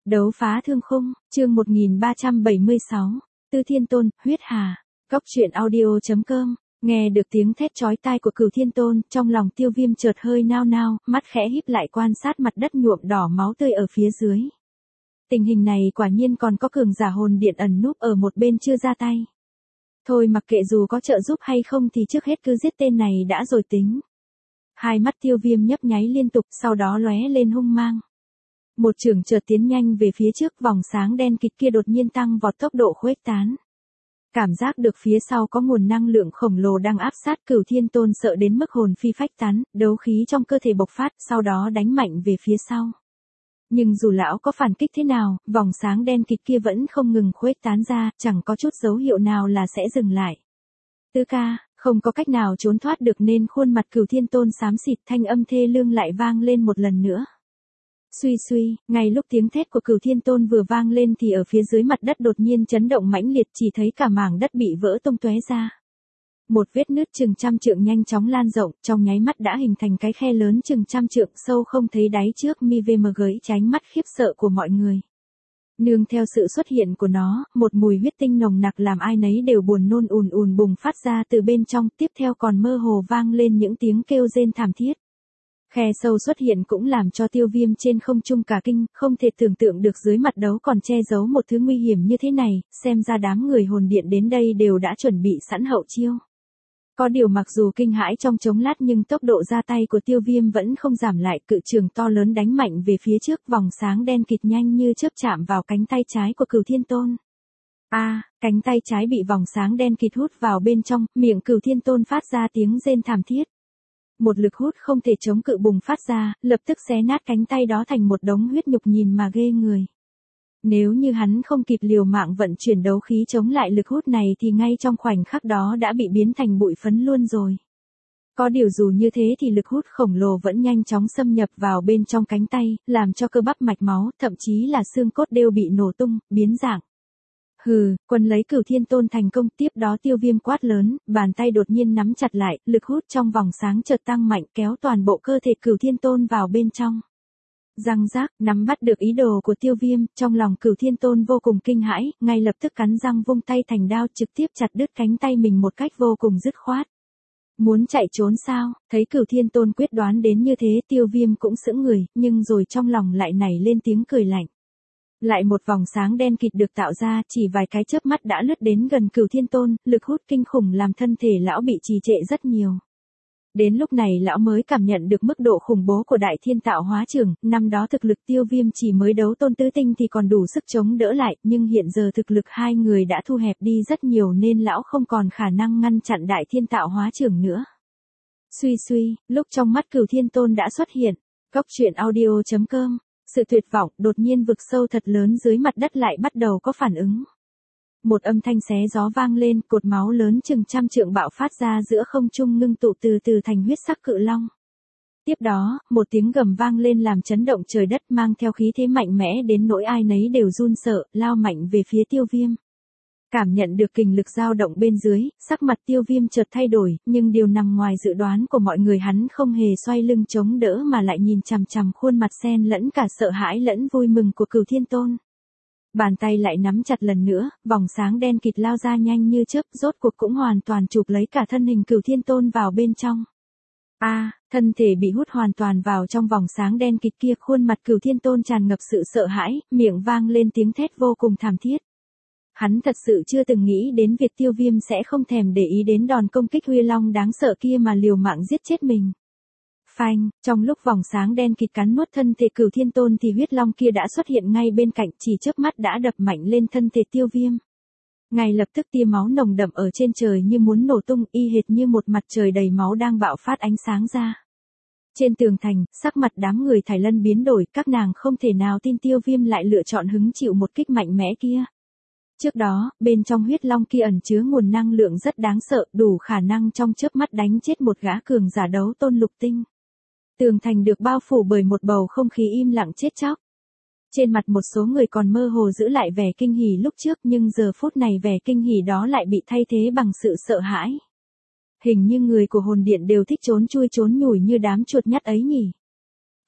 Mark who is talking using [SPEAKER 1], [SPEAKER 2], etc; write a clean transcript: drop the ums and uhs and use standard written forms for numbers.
[SPEAKER 1] Đấu phá thương khung, chương 1376. Tư Thiên Tôn, huyết hà. Góc truyện audio.com. Nghe được tiếng thét chói tai của Cửu Thiên Tôn, trong lòng Tiêu Viêm chợt hơi nao nao, mắt khẽ híp lại quan sát mặt đất nhuộm đỏ máu tươi ở phía dưới. Tình hình này quả nhiên còn có cường giả hồn điện ẩn núp ở một bên chưa ra tay. Thôi mặc kệ dù có trợ giúp hay không thì trước hết cứ giết tên này đã rồi tính. Hai mắt Tiêu Viêm nhấp nháy liên tục, sau đó lóe lên hung mang. Một chưởng chợt tiến nhanh về phía trước, vòng sáng đen kịt kia đột nhiên tăng vọt tốc độ khuếch tán. Cảm giác được phía sau có nguồn năng lượng khổng lồ đang áp sát, Cửu Thiên Tôn sợ đến mức hồn phi phách tán, đấu khí trong cơ thể bộc phát, sau đó đánh mạnh về phía sau. Nhưng dù lão có phản kích thế nào, vòng sáng đen kịt kia vẫn không ngừng khuếch tán ra, chẳng có chút dấu hiệu nào là sẽ dừng lại. Tứ ca, không có cách nào trốn thoát được nên khuôn mặt Cửu Thiên Tôn xám xịt, thanh âm thê lương lại vang lên một lần nữa. Suy suy, ngay lúc tiếng thét của Cửu Thiên Tôn vừa vang lên thì ở phía dưới mặt đất đột nhiên chấn động mãnh liệt, chỉ thấy cả mảng đất bị vỡ tung tóe ra. Một vết nứt chừng trăm trượng nhanh chóng lan rộng, trong nháy mắt đã hình thành cái khe lớn chừng trăm trượng sâu không thấy đáy trước MVM gợi tránh mắt khiếp sợ của mọi người. Nương theo sự xuất hiện của nó, một mùi huyết tinh nồng nặc làm ai nấy đều buồn nôn ùn ùn bùng phát ra từ bên trong, tiếp theo còn mơ hồ vang lên những tiếng kêu rên thảm thiết. Khe sâu xuất hiện cũng làm cho Tiêu Viêm trên không trung cả kinh, không thể tưởng tượng được dưới mặt đấu còn che giấu một thứ nguy hiểm như thế này, xem ra đám người hồn điện đến đây đều đã chuẩn bị sẵn hậu chiêu. Có điều mặc dù kinh hãi trong chốc lát nhưng tốc độ ra tay của Tiêu Viêm vẫn không giảm lại, cự trường to lớn đánh mạnh về phía trước, vòng sáng đen kịt nhanh như chớp chạm vào cánh tay trái của Cửu Thiên Tôn. Cánh tay trái bị vòng sáng đen kịt hút vào bên trong, miệng Cửu Thiên Tôn phát ra tiếng rên thảm thiết. Một lực hút không thể chống cự bùng phát ra, lập tức xé nát cánh tay đó thành một đống huyết nhục nhìn mà ghê người. Nếu như hắn không kịp liều mạng vận chuyển đấu khí chống lại lực hút này thì ngay trong khoảnh khắc đó đã bị biến thành bụi phấn luôn rồi. Có điều dù như thế thì lực hút khổng lồ vẫn nhanh chóng xâm nhập vào bên trong cánh tay, làm cho cơ bắp mạch máu, thậm chí là xương cốt đều bị nổ tung, biến dạng. Hừ, quân lấy Cửu Thiên Tôn thành công, tiếp đó Tiêu Viêm quát lớn, bàn tay đột nhiên nắm chặt lại, lực hút trong vòng sáng chợt tăng mạnh kéo toàn bộ cơ thể Cửu Thiên Tôn vào bên trong. Răng rác, nắm bắt được ý đồ của Tiêu Viêm, trong lòng Cửu Thiên Tôn vô cùng kinh hãi, ngay lập tức cắn răng vung tay thành đao trực tiếp chặt đứt cánh tay mình một cách vô cùng dứt khoát. Muốn chạy trốn sao? Thấy Cửu Thiên Tôn quyết đoán đến như thế, Tiêu Viêm cũng sững người, nhưng rồi trong lòng lại nảy lên tiếng cười lạnh. Lại một vòng sáng đen kịt được tạo ra, chỉ vài cái chớp mắt đã lướt đến gần Cửu Thiên Tôn, lực hút kinh khủng làm thân thể lão bị trì trệ rất nhiều. Đến lúc này lão mới cảm nhận được mức độ khủng bố của Đại Thiên Tạo Hóa Chưởng, năm đó thực lực Tiêu Viêm chỉ mới đấu tôn tứ tinh thì còn đủ sức chống đỡ lại, nhưng hiện giờ thực lực hai người đã thu hẹp đi rất nhiều nên lão không còn khả năng ngăn chặn Đại Thiên Tạo Hóa Chưởng nữa. Suy suy, lúc trong mắt Cửu Thiên Tôn đã xuất hiện. Góc truyện audio.com. Sự tuyệt vọng, đột nhiên vực sâu thật lớn dưới mặt đất lại bắt đầu có phản ứng. Một âm thanh xé gió vang lên, cột máu lớn chừng trăm trượng bạo phát ra giữa không trung ngưng tụ từ từ thành huyết sắc cự long. Tiếp đó, một tiếng gầm vang lên làm chấn động trời đất, mang theo khí thế mạnh mẽ đến nỗi ai nấy đều run sợ, lao mạnh về phía Tiêu Viêm. Cảm nhận được kình lực dao động bên dưới, sắc mặt Tiêu Viêm chợt thay đổi, nhưng điều nằm ngoài dự đoán của mọi người, hắn không hề xoay lưng chống đỡ mà lại nhìn chằm chằm khuôn mặt xen lẫn cả sợ hãi lẫn vui mừng của Cửu Thiên Tôn. Bàn tay lại nắm chặt lần nữa, vòng sáng đen kịt lao ra nhanh như chớp, rốt cuộc cũng hoàn toàn chụp lấy cả thân hình Cửu Thiên Tôn vào bên trong. Thân thể bị hút hoàn toàn vào trong vòng sáng đen kịt kia, khuôn mặt Cửu Thiên Tôn tràn ngập sự sợ hãi, miệng vang lên tiếng thét vô cùng thảm thiết. Hắn thật sự chưa từng nghĩ đến việc Tiêu Viêm sẽ không thèm để ý đến đòn công kích huy long đáng sợ kia mà liều mạng giết chết mình. Phanh, trong lúc vòng sáng đen kịt cắn nuốt thân thể Cửu Thiên Tôn thì huyết long kia đã xuất hiện ngay bên cạnh, chỉ chớp mắt đã đập mạnh lên thân thể Tiêu Viêm. Ngay lập tức tia máu nồng đậm ở trên trời như muốn nổ tung, y hệt như một mặt trời đầy máu đang bạo phát ánh sáng ra. Trên tường thành, sắc mặt đám người Thái Lân biến đổi, các nàng không thể nào tin Tiêu Viêm lại lựa chọn hứng chịu một kích mạnh mẽ kia. Trước đó, bên trong huyết long kia ẩn chứa nguồn năng lượng rất đáng sợ, đủ khả năng trong chớp mắt đánh chết một gã cường giả đấu tôn lục tinh. Tường thành được bao phủ bởi một bầu không khí im lặng chết chóc. Trên mặt một số người còn mơ hồ giữ lại vẻ kinh hỉ lúc trước, nhưng giờ phút này vẻ kinh hỉ đó lại bị thay thế bằng sự sợ hãi. Hình như người của hồn điện đều thích trốn chui trốn nhủi như đám chuột nhắt ấy nhỉ.